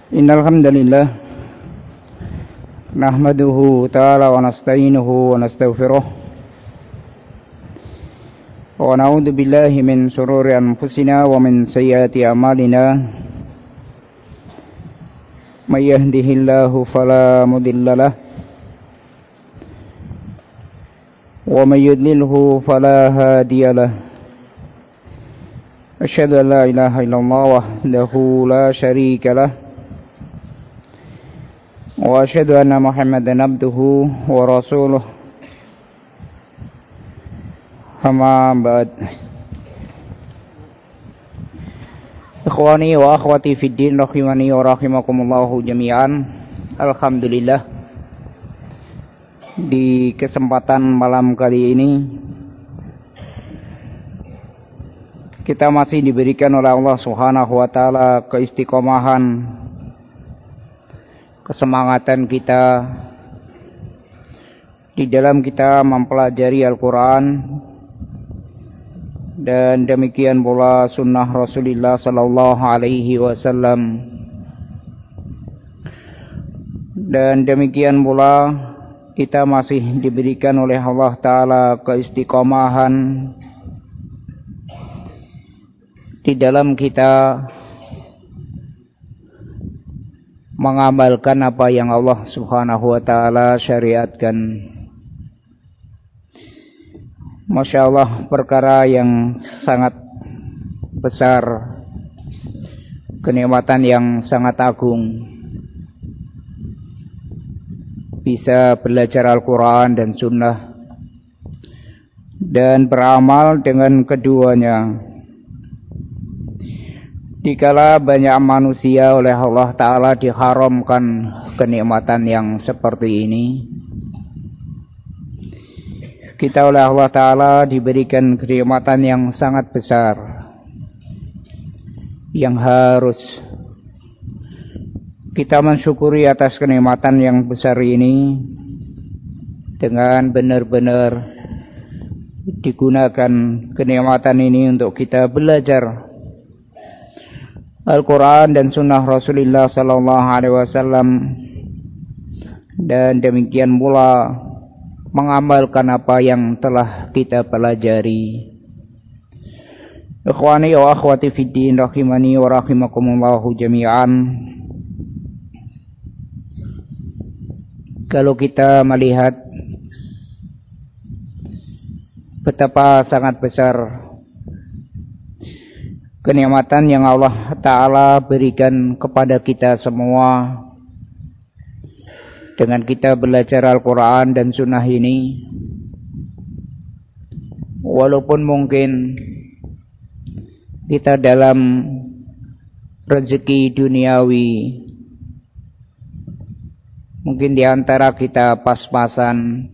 Innal hamdalillah nahmaduhu ta'ala wa nasta'inuhu wa nastaghfiruh wa na'udzu billahi min shururi anfusina wa min sayyiati a'malina. May yahdihillahu fala mudilla lahu wa may yudlilhu fala hadiya lahu. Asyhadu an la ilaha illallah wahdahu la syarika lahu wa asyhadu anna Muhammadan abduhu wa rasuluh. Amma ba'd. Ikhwani wa akhwati fid din rahimani wa rahimakumullahu jami'an. Alhamdulillah, di kesempatan malam kali ini kita masih diberikan oleh Allah Subhanahu wa taala keistiqomahan, kesemangatan kita di dalam kita mempelajari Al-Quran, dan demikian pula sunnah Rasulullah sallallahu alaihi wasallam, dan demikian pula kita masih diberikan oleh Allah taala keistiqomahan di dalam kita mengamalkan apa yang Allah Subhanahu wa taala syariatkan. Masya Allah, perkara yang sangat besar, kenikmatan yang sangat agung, bisa belajar Al-Quran dan Sunnah dan beramal dengan keduanya. Dikala banyak manusia oleh Allah Ta'ala diharamkan kenikmatan yang seperti ini, kita oleh Allah Ta'ala diberikan kenikmatan yang sangat besar, yang harus kita mensyukuri atas kenikmatan yang besar ini dengan benar-benar digunakan kenikmatan ini untuk kita belajar Al-Quran dan Sunnah Rasulullah Sallallahu Alaihi Wasallam, dan demikian pula mengamalkan apa yang telah kita pelajari. Ikhwani wa akhwati fid din rahimani wa rahimakumullahu jami'an. Kalau kita melihat betapa sangat besar kenikmatan yang Allah Ta'ala berikan kepada kita semua dengan kita belajar Al-Quran dan Sunnah ini, walaupun mungkin kita dalam rezeki duniawi, mungkin di antara kita pas-pasan,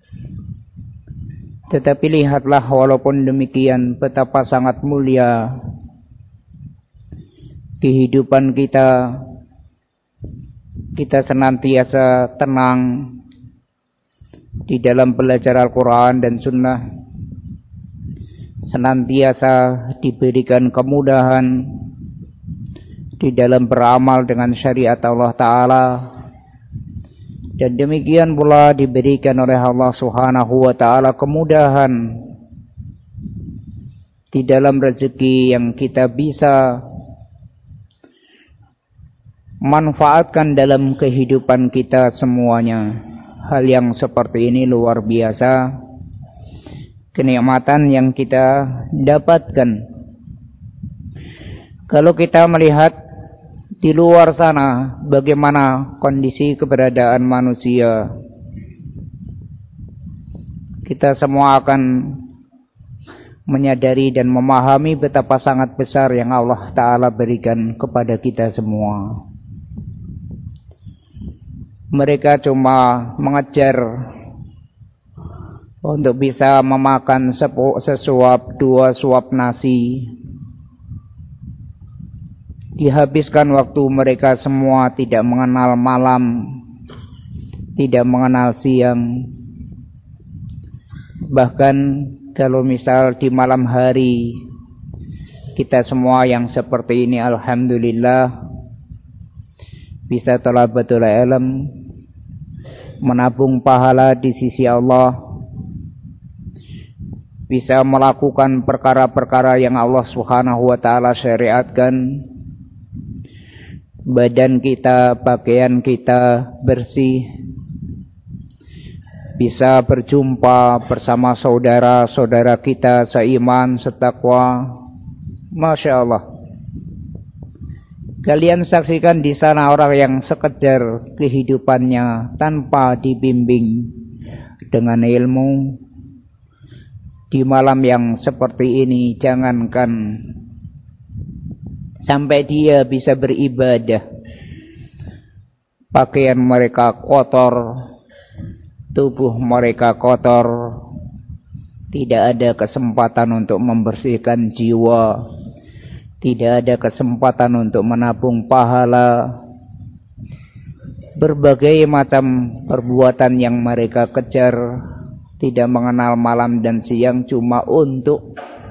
tetapi lihatlah walaupun demikian betapa sangat mulia kehidupan kita. Kita senantiasa tenang di dalam belajar Al-Quran dan Sunnah, senantiasa diberikan kemudahan di dalam beramal dengan syariat Allah Ta'ala, dan demikian pula diberikan oleh Allah Subhanahu wa Ta'ala kemudahan di dalam rezeki yang kita bisa manfaatkan dalam kehidupan kita semuanya. Hal yang seperti ini luar biasa, kenikmatan yang kita dapatkan. Kalau kita melihat di luar sana bagaimana kondisi keberadaan manusia, kita semua akan menyadari dan memahami betapa sangat besar yang Allah Ta'ala berikan kepada kita semua. Mereka cuma mengejar untuk bisa memakan sesuap, 2 suap nasi. Dihabiskan waktu mereka semua tidak mengenal malam, tidak mengenal siang. Bahkan kalau misal di malam hari, kita semua yang seperti ini alhamdulillah bisa talabatul ilm, menabung pahala di sisi Allah, bisa melakukan perkara-perkara yang Allah Subhanahu wa taala syariatkan, badan kita, pakaian kita bersih, bisa berjumpa bersama saudara-saudara kita seiman, setakwa. Masya Allah. Kalian saksikan di sana orang yang sekedar kehidupannya tanpa dibimbing dengan ilmu. Di malam yang seperti ini, jangankan sampai dia bisa beribadah, pakaian mereka kotor, tubuh mereka kotor, tidak ada kesempatan untuk membersihkan jiwa, tidak ada kesempatan untuk menabung pahala. Berbagai macam perbuatan yang mereka kejar, tidak mengenal malam dan siang, cuma untuk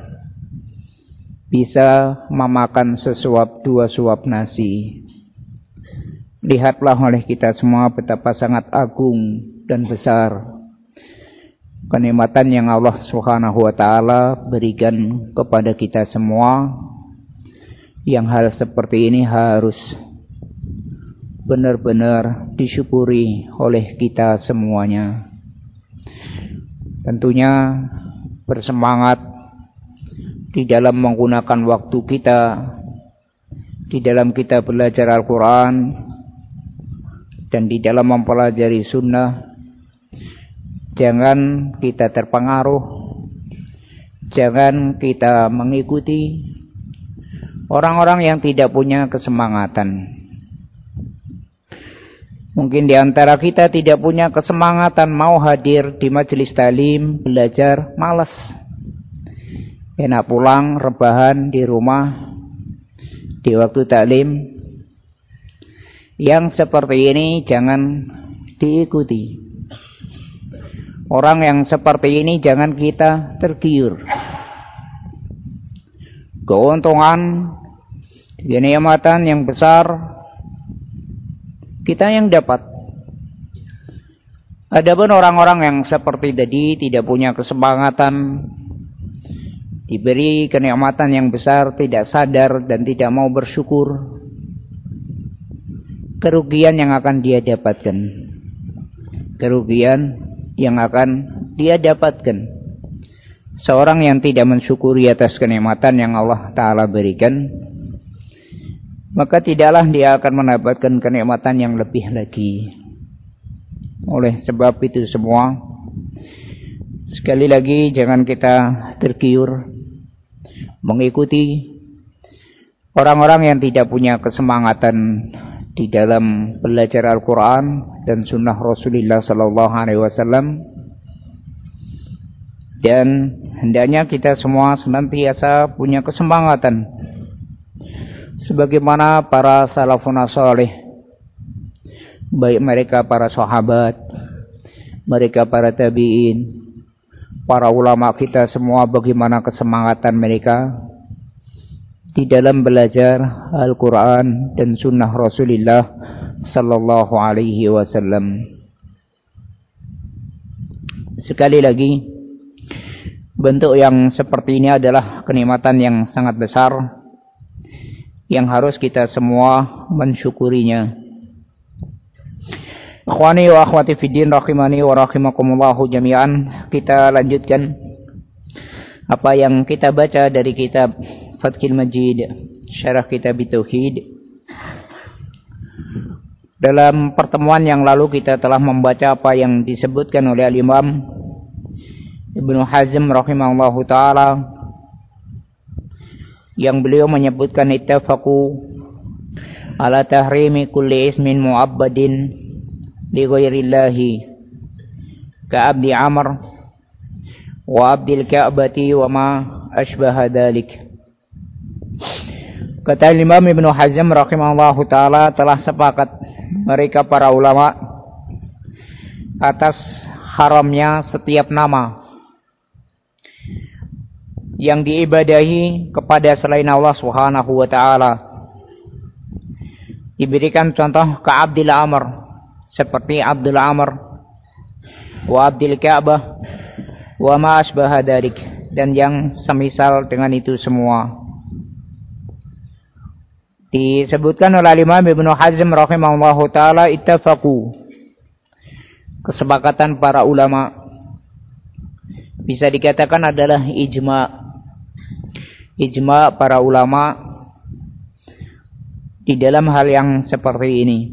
bisa memakan sesuap dua suap nasi. Lihatlah oleh kita semua betapa sangat agung dan besar kenikmatan yang Allah Subhanahu wa taala berikan kepada kita semua, yang hal seperti ini harus benar-benar disyukuri oleh kita semuanya. Tentunya bersemangat di dalam menggunakan waktu kita, di dalam kita belajar Al-Quran, dan di dalam mempelajari sunnah. Jangan kita terpengaruh, jangan kita mengikuti orang-orang yang tidak punya kesemangatan. Mungkin di antara kita tidak punya kesemangatan mau hadir di majelis talim, belajar, malas. Enak pulang, rebahan di rumah, di waktu taklim. Yang seperti ini jangan diikuti. Orang yang seperti ini jangan kita tergiur. Keuntungan, kenikmatan yang besar kita yang dapat. Adapun orang-orang yang seperti tadi tidak punya kesemangatan, diberi kenikmatan yang besar, tidak sadar dan tidak mau bersyukur, kerugian yang akan dia dapatkan. Kerugian yang akan dia dapatkan. Seorang yang tidak mensyukuri atas kenikmatan yang Allah Ta'ala berikan, maka tidaklah dia akan mendapatkan kenikmatan yang lebih lagi. Oleh sebab itu semua, sekali lagi jangan kita tergiur mengikuti orang-orang yang tidak punya kesemangatan di dalam belajar Al-Quran dan sunnah Rasulullah Sallallahu Alaihi Wasallam. Dan hendaknya kita semua senantiasa punya kesemangatan sebagaimana para salafun salih, baik mereka para sahabat, mereka para tabi'in, para ulama kita semua, bagaimana kesemangatan mereka di dalam belajar Al-Quran dan sunnah Rasulullah Sallallahu Alaihi Wasallam. Sekali lagi, bentuk yang seperti ini adalah kenikmatan yang sangat besar yang harus kita semua mensyukurinya. Ikhwani wa akhwati fiddin rahimani wa rahimakumullahu jami'an. Kita lanjutkan apa yang kita baca dari kitab Fathul Majid, syarah kitab Tauhid. Dalam pertemuan yang lalu kita telah membaca apa yang disebutkan oleh Al-Imam Ibnu Hazm rahimahullahu ta'ala, yang beliau menyebutkan ittafaqu ala tahrimi kulli ismin mu'abbadin li ghairillahi ka abdi Amr wa abdil Ka'bati wa ma ashbaha dhalik. Kata Imam Ibnu Hazm rahimahullahu ta'ala, telah sepakat mereka para ulama atas haramnya setiap nama yang diibadahi kepada selain Allah Subhanahu wa ta'ala, Diberikan contoh ka Abdul Amr, seperti Abdul Amr wa Abdul Ka'bah wa ma asbaha dzalik, dan yang semisal dengan itu semua. Disebutkan oleh Imam Ibnu Hazm rahimahullahu taala, ittafaqu, kesepakatan para ulama, bisa dikatakan adalah ijma para ulama di dalam hal yang seperti ini.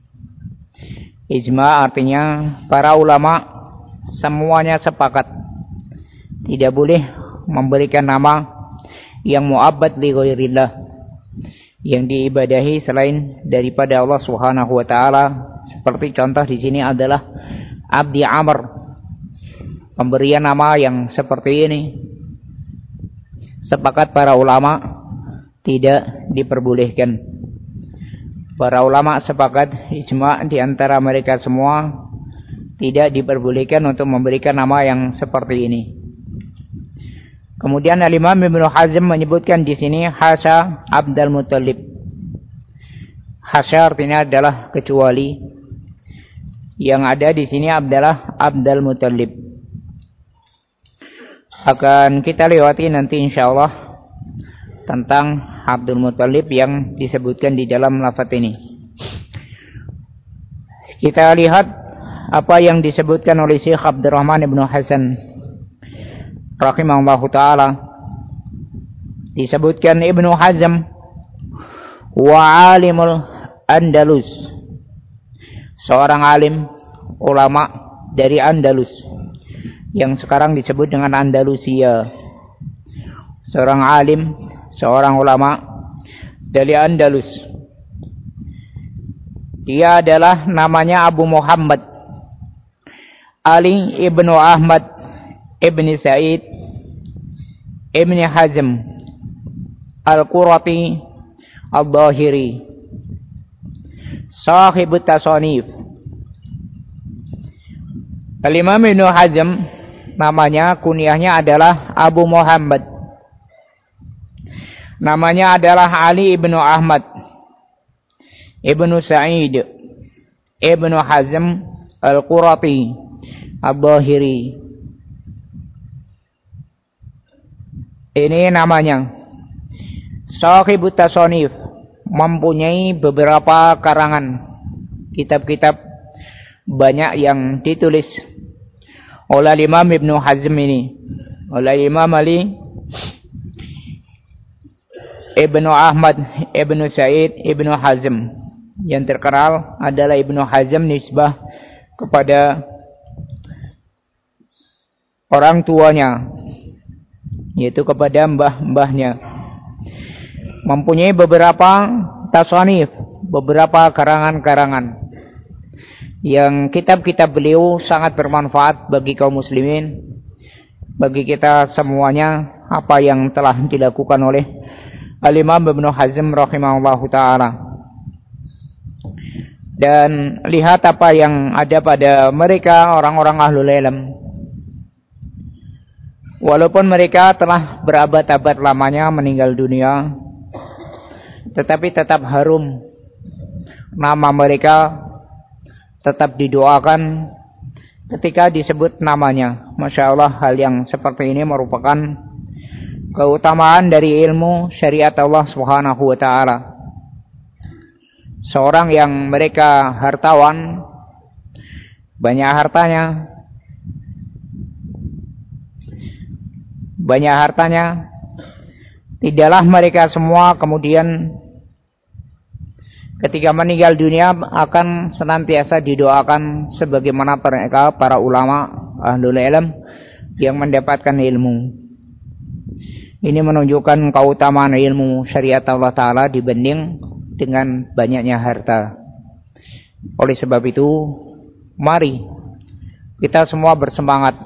Ijma artinya para ulama semuanya sepakat tidak boleh memberikan nama yang mu'abbad li ghairillah, yang diibadahi selain daripada Allah Subhanahu wa taala. Seperti contoh di sini adalah Abdi Amr, pemberian nama yang seperti ini sepakat para ulama tidak diperbolehkan. Para ulama sepakat, ijma di antara mereka semua, tidak diperbolehkan untuk memberikan nama yang seperti ini. Kemudian Al-Imam Ibnu Hazm menyebutkan di sini hasya Abdul Muttalib. Hasya artinya adalah kecuali, yang ada di sini adalah Abdul Muttalib. Akan kita lewati nanti insyaallah tentang Abdul Muttalib yang disebutkan di dalam lafaz ini. Kita lihat apa yang disebutkan oleh Syekh Abdurrahman Ibnu Hasan rahimahullahu taala. Disebutkan Ibnu Hazm wa alimul Andalus, seorang alim ulama dari Andalus yang sekarang disebut dengan Andalusia. Seorang alim, seorang ulama dari Andalus. Dia adalah namanya Abu Muhammad Ali ibnu Ahmad ibni Sa'id ibni Hazm Al-Qurati Al-Dhahiri, sahibut tasanif. Al-Imam Ibnu Hazm namanya, kunyahnya adalah Abu Muhammad. Namanya adalah Ali ibnu Ahmad ibnu Sa'id ibnu Hazm Al-Qurati Al-Dhahiri. Ini namanya. Sahibut tasanif, mempunyai beberapa karangan kitab-kitab banyak yang ditulis oleh Imam Ibnu Hazm ini, oleh Imam Ali Ibnu Ahmad Ibnu Sa'id Ibnu Hazm. Yang terkenal adalah Ibnu Hazm nisbah kepada orang tuanya, yaitu kepada mbah-mbahnya. Mempunyai beberapa tasanif, beberapa karangan-karangan, yang kitab-kitab beliau sangat bermanfaat bagi kaum muslimin, bagi kita semuanya, apa yang telah dilakukan oleh Al-Imam Ibnu Hazm rahimahullahu ta'ala. Dan lihat apa yang ada pada mereka, orang-orang ahlul ilm. Walaupun mereka telah berabad-abad lamanya meninggal dunia, tetapi tetap harum nama mereka, tetap didoakan ketika disebut namanya. Masya Allah, hal yang seperti ini merupakan keutamaan dari ilmu syariat Allah Subhanahu wa ta'ala. Seorang yang mereka hartawan, banyak hartanya, tidaklah mereka semua kemudian ketika meninggal dunia akan senantiasa didoakan sebagaimana mereka para ulama ahlul ilm yang mendapatkan ilmu. Ini menunjukkan keutamaan ilmu syariat Allah Ta'ala dibanding dengan banyaknya harta. Oleh sebab itu, mari kita semua bersemangat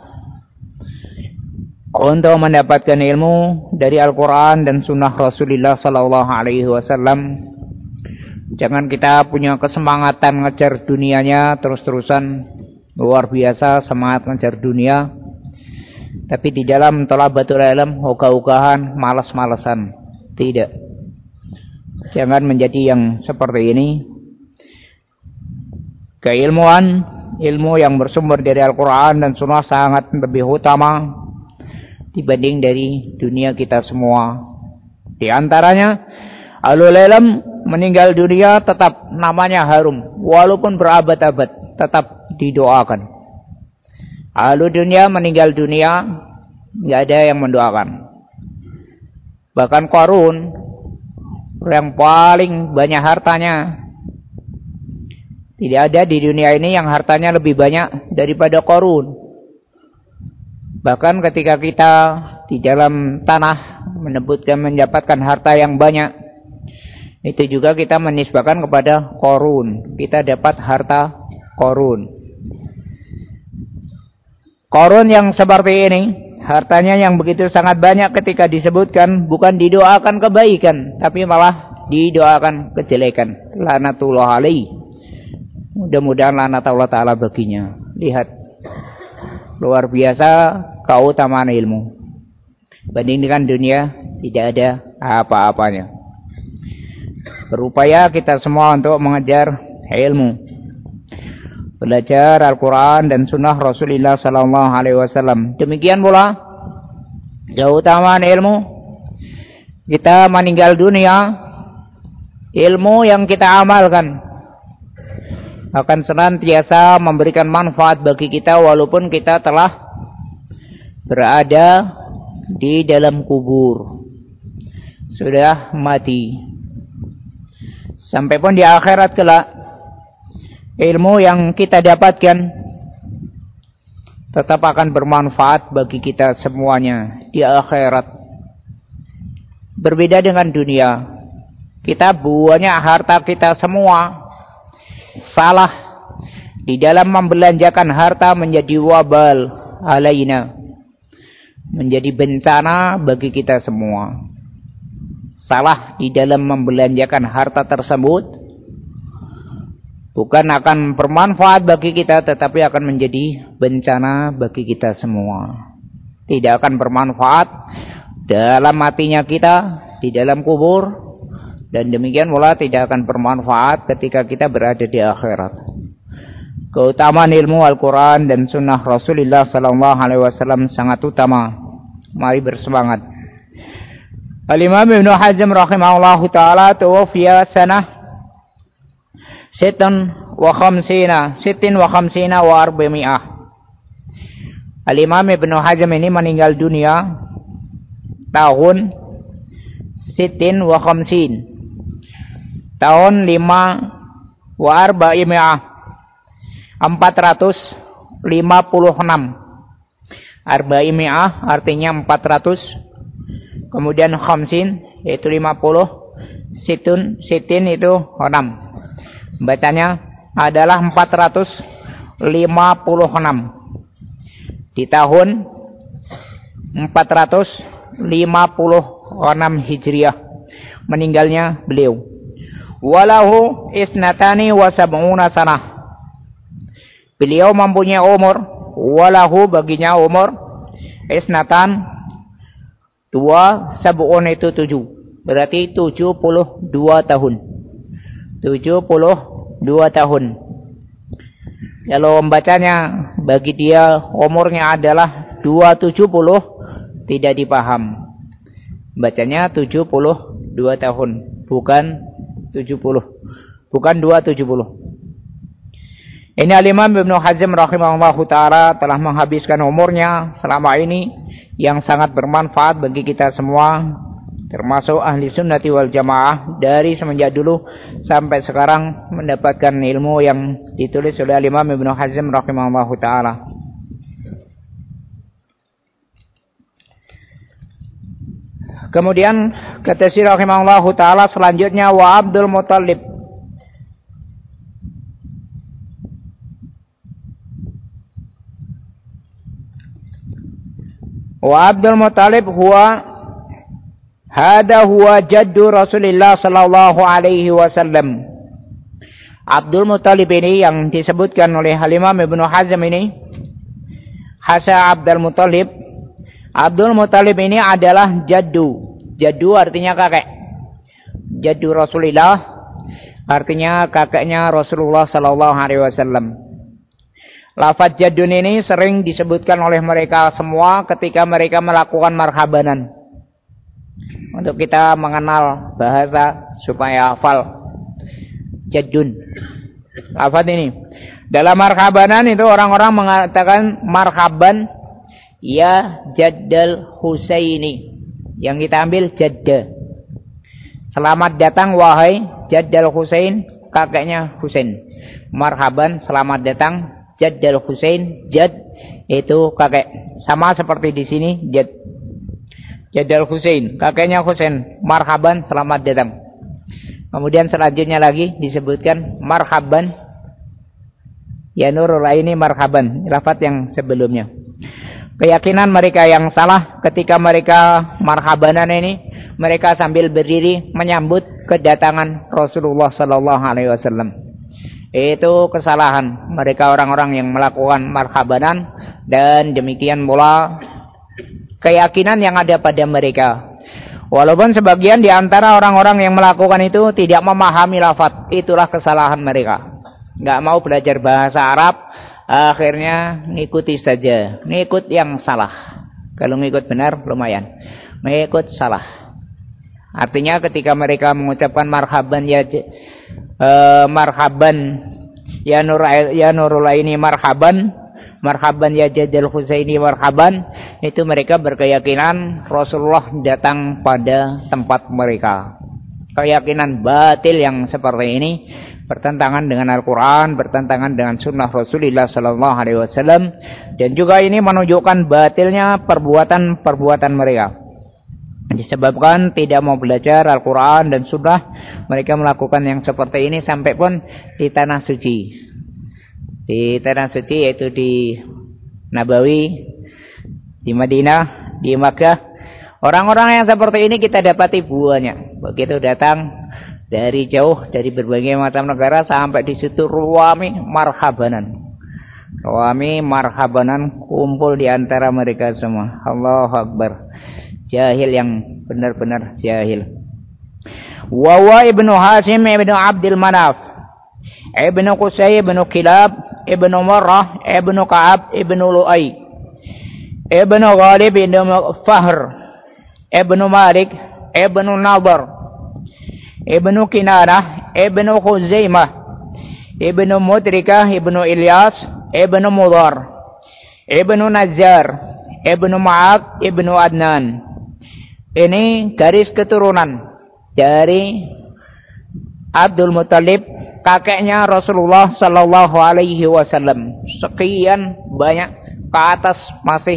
untuk mendapatkan ilmu dari Al-Quran dan Sunnah Rasulullah Sallallahu Alaihi Wasallam. Jangan kita punya kesemangatan ngejar dunianya terus-terusan, luar biasa semangat ngejar dunia, tapi di dalam thalabatul ilm ogah-ogahan, malas-malasan. Tidak. Jangan menjadi yang seperti ini. Keilmuan, ilmu yang bersumber dari Al-Quran dan Sunnah sangat lebih utama dibanding dari dunia kita semua. Di antaranya, ahlul ilm meninggal dunia tetap namanya harum, walaupun berabad-abad tetap didoakan. Ahlul dunia meninggal dunia, nggak ada yang mendoakan. Bahkan Qarun yang paling banyak hartanya, tidak ada di dunia ini yang hartanya lebih banyak daripada Qarun. Bahkan ketika kita di dalam tanah mendapatkan harta yang banyak, itu juga kita menisbahkan kepada Qarun. Kita dapat harta Qarun. Qarun yang seperti ini, hartanya yang begitu sangat banyak, ketika disebutkan bukan didoakan kebaikan, tapi malah didoakan kejelekan. Laknatullah alaihi. Mudah-mudahan laknat Allah Ta'ala baginya. Lihat, luar biasa keutamaan ilmu. Bandingkan dunia, tidak ada apa-apanya. Berupaya kita semua untuk mengejar ilmu, belajar Al-Quran dan Sunnah Rasulullah SAW. Demikian pula keutamaan ilmu. Kita meninggal dunia, ilmu yang kita amalkan akan senantiasa memberikan manfaat bagi kita walaupun kita telah berada di dalam kubur, sudah mati. Sampai pun di akhirat kelak, ilmu yang kita dapatkan tetap akan bermanfaat bagi kita semuanya di akhirat. Berbeda dengan dunia, kita banyak harta kita semua salah di dalam membelanjakan harta, menjadi wabal alaina, menjadi bencana bagi kita semua. Salah di dalam membelanjakan harta tersebut bukan akan bermanfaat bagi kita, tetapi akan menjadi bencana bagi kita semua. Tidak akan bermanfaat dalam matinya kita di dalam kubur, dan demikian pula tidak akan bermanfaat ketika kita berada di akhirat. Keutamaan ilmu Al-Quran dan Sunnah Rasulullah SAW sangat utama. Mari bersemangat. Al-Imam Ibn Hazm rahimahullahu ta'ala tuwafiya sanah 56 wa 400. Al-Imam Ibn Hazm ini meninggal dunia tahun 56, tahun 5 wa 400, 456. Arba'imi'ah artinya 400, kemudian khamsin yaitu 50, sitin itu 6. Bacanya adalah 456 di tahun 456 Hijriah meninggalnya beliau. Walahu isnatani wa sab'una sanah. Beliau mempunyai umur, walahu baginya umur, isnatan 2, sab'un itu 7, berarti 72 tahun. 72 tahun. Kalau membacanya bagi dia umurnya adalah 270, tidak dipaham. Bacanya 72 tahun, bukan 70, bukan 270. Ini Al-Imam Ibn Hazm rahimahullahu ta'ala telah menghabiskan umurnya selama ini yang sangat bermanfaat bagi kita semua, termasuk ahli sunnati wal jamaah, dari semenjak dulu sampai sekarang mendapatkan ilmu yang ditulis oleh Al-Imam Ibn Hazm rahimahullahu ta'ala. Kemudian kata si rahimahullahu ta'ala selanjutnya, wa Abdul Muttalib. Wa Abdul Muttalib huwa jaddu Rasulullah sallallahu alaihi wasallam. Abdul Muttalib ini yang disebutkan oleh Al-Imam Ibnu Hazm ini, Hasa Abdul Muttalib. Abdul Muttalib ini adalah jaddu. Jaddu artinya kakek. jaddu Rasulillah, artinya kakeknya Rasulullah sallallahu alaihi wasallam. Lafaz jaddun ini sering disebutkan oleh mereka semua ketika mereka melakukan marhabanan. Untuk kita mengenal bahasa supaya hafal jaddun. Lafaz ini. Dalam marhabanan itu orang-orang mengatakan marhaban ya jaddal Husaini. Yang kita ambil jadda. Selamat datang wahai jaddal Husain, kakeknya Husain. Marhaban, selamat datang jaddal Husain, jad itu kakek. Sama seperti di sini jad. Jaddal Husain, kakeknya Husain. Marhaban, selamat datang. Kemudian selanjutnya lagi disebutkan marhaban ya nurul aini marhaban. Lafaz yang sebelumnya. Keyakinan mereka yang salah ketika mereka marhabanan ini, mereka sambil berdiri menyambut kedatangan Rasulullah sallallahu alaihi wasallam. Itu kesalahan mereka orang-orang yang melakukan marhabanan, dan demikian pula keyakinan yang ada pada mereka. Walaupun sebagian di antara orang-orang yang melakukan itu tidak memahami lafaz, itulah kesalahan mereka. Enggak mau belajar bahasa Arab, akhirnya ngikuti saja, ngikut yang salah. Kalau ngikut benar lumayan, ngikut salah. Artinya ketika mereka mengucapkan marhaban ya nurul aini marhaban, marhaban ya jaddal Husaini marhaban, itu mereka berkeyakinan Rasulullah datang pada tempat mereka. Keyakinan batil yang seperti ini bertentangan dengan Al-Quran, bertentangan dengan sunnah Rasulullah sallallahu alaihi wasallam, dan juga ini menunjukkan batilnya perbuatan mereka. Disebabkan tidak mau belajar Al-Quran dan sunnah, mereka melakukan yang seperti ini sampai pun di tanah suci. Di tanah suci yaitu di Nabawi, di Madinah, di Makkah. Orang-orang yang seperti ini kita dapati buahnya. Begitu datang dari jauh, dari berbagai macam negara sampai di situ ruami marhabanan. Ruami marhabanan kumpul di antara mereka semua. Allahu Akbar. Jahil yang benar-benar jahil. Wawa ibnu Hasim ibnu Abdul Manaf, ibnu Qusay ibnu Kilab, ibnu Marrah, ibnu Ka'ab, ibnu Lu'ay, ibnu Ghalib, ibnu Fahr, ibnu Malik, ibnu Nadar, ibnu Kinanah, ibnu Khuzaimah, ibnu Mudrikah, ibnu Ilyas, ibnu Mudhar, ibnu Najjar, ibnu Ma'ak, ibnu Adnan. Ini garis keturunan dari Abdul Muttalib, kakeknya Rasulullah sallallahu alaihi wasallam. Sekian banyak ke atas masih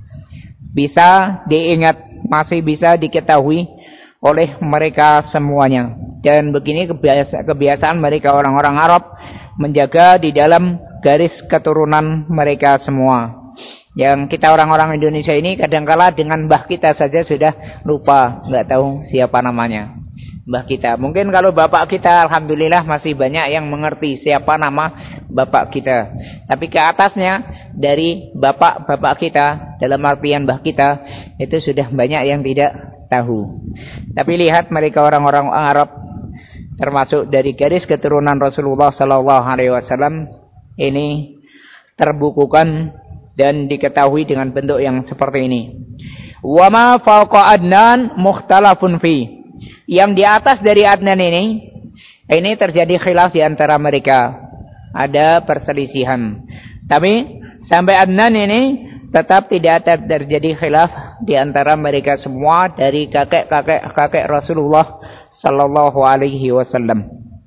bisa diingat, masih bisa diketahui oleh mereka semuanya. Dan begini kebiasaan mereka orang-orang Arab menjaga di dalam garis keturunan mereka semua. Yang kita orang-orang Indonesia ini kadangkala dengan mbah kita saja sudah lupa, nggak tahu siapa namanya mbah kita. Mungkin kalau bapak kita alhamdulillah masih banyak yang mengerti siapa nama bapak kita. Tapi ke atasnya dari bapak-bapak kita dalam artian mbah kita itu sudah banyak yang tidak tahu. Tapi lihat mereka orang-orang Arab termasuk dari garis keturunan Rasulullah sallallahu alaihi wasallam ini terbukukan dan diketahui dengan bentuk yang seperti ini. Wa ma fawqa Adnan mukhtalafun fi. Yang di atas dari Adnan ini terjadi khilaf di antara mereka. Ada perselisihan. Tapi sampai Adnan ini tetap tidak terjadi khilaf di antara mereka semua dari kakek Rasulullah sallallahu alaihi wasallam.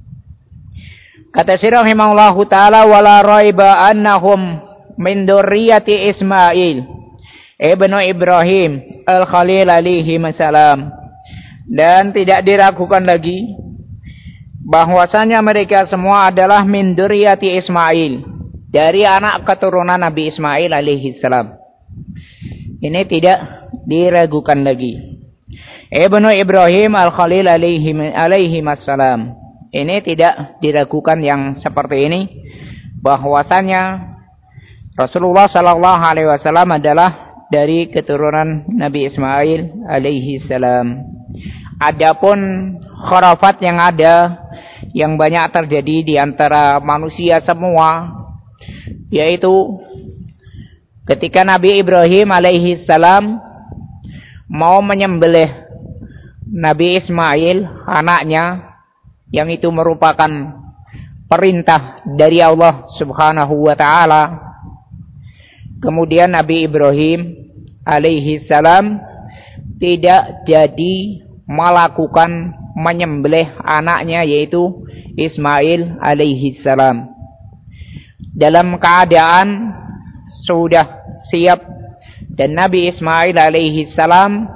Kata Syekh rahimahullahu taala, wala raiba annahum min dzurriyyati Ismail ibnu Ibrahim al-Khalil alaihi salam. Dan tidak diragukan lagi bahwasanya mereka semua adalah min dzurriyyati Ismail, dari anak keturunan Nabi Ismail alaihi salam. Ini tidak diragukan lagi. Ibnu Ibrahim al-Khalil alaihi salam. Ini tidak diragukan yang seperti ini, bahwasanya Rasulullah sallallahu alaihi wasallam adalah dari keturunan Nabi Ismail alaihi salam. Adapun khurafat yang ada, yang banyak terjadi di antara manusia semua, yaitu ketika Nabi Ibrahim alaihi salam mau menyembelih Nabi Ismail, anaknya, yang itu merupakan perintah dari Allah Subhanahu wa taala. Kemudian Nabi Ibrahim alaihi salam tidak jadi melakukan menyembelih anaknya, yaitu Ismail alaihi salam. Dalam keadaan sudah siap, dan Nabi Ismail alaihi salam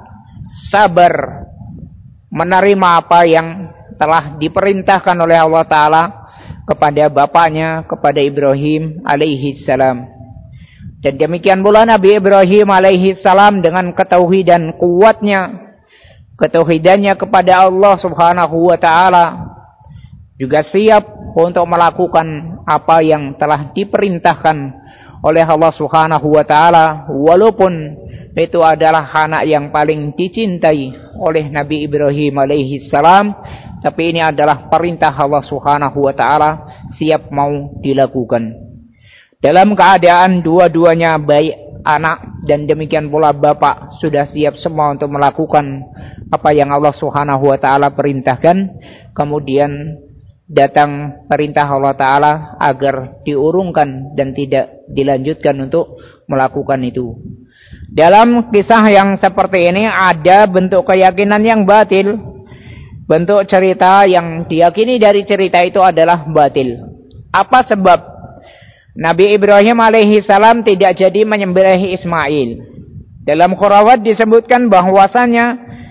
sabar menerima apa yang telah diperintahkan oleh Allah Ta'ala kepada bapaknya, kepada Ibrahim alaihi salam. Dan demikian pula Nabi Ibrahim alaihi salam dengan ketauhidan kuatnya, ketauhidannya kepada Allah Subhanahu wa Ta'ala, juga siap untuk melakukan apa yang telah diperintahkan oleh Allah Subhanahu wa Ta'ala, walaupun itu adalah anak yang paling dicintai oleh Nabi Ibrahim alaihi salam, tapi ini adalah perintah Allah Subhanahu wa Ta'ala, siap mau dilakukan. Dalam keadaan dua-duanya, baik anak dan demikian pula bapak, sudah siap semua untuk melakukan apa yang Allah Subhanahu wa Ta'ala perintahkan. Kemudian datang perintah Allah Ta'ala agar diurungkan dan tidak dilanjutkan untuk melakukan itu. Dalam kisah yang seperti ini ada bentuk keyakinan yang batil, bentuk cerita yang diyakini dari cerita itu adalah batil. Apa sebab Nabi Ibrahim alaihi salam tidak jadi menyembelih Ismail? Dalam khurafat disebutkan bahwasanya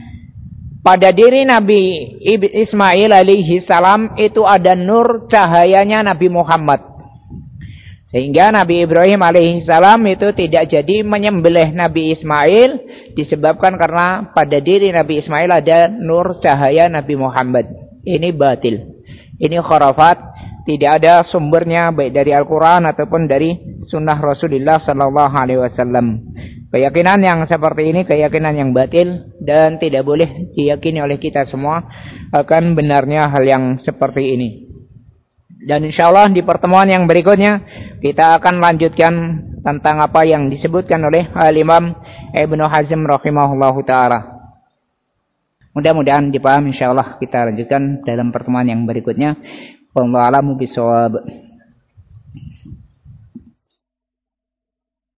pada diri Nabi Ismail alaihi salam itu ada nur cahayanya Nabi Muhammad. Sehingga Nabi Ibrahim alaihi salam itu tidak jadi menyembelih Nabi Ismail, disebabkan karena pada diri Nabi Ismail ada nur cahaya Nabi Muhammad. Ini batil. Ini khurafat, tidak ada sumbernya baik dari Al-Quran ataupun dari sunnah Rasulullah sallallahu alaihi wasallam. Keyakinan yang seperti ini keyakinan yang batil dan tidak boleh diyakini oleh kita semua akan benarnya hal yang seperti ini. Dan insyaallah di pertemuan yang berikutnya kita akan lanjutkan tentang apa yang disebutkan oleh Al-Imam Ibnu Hazm rahimahullahu ta'ala. Mudah-mudahan dipahami, insyaallah kita lanjutkan dalam pertemuan yang berikutnya. Wallahu a'lamu bishawab.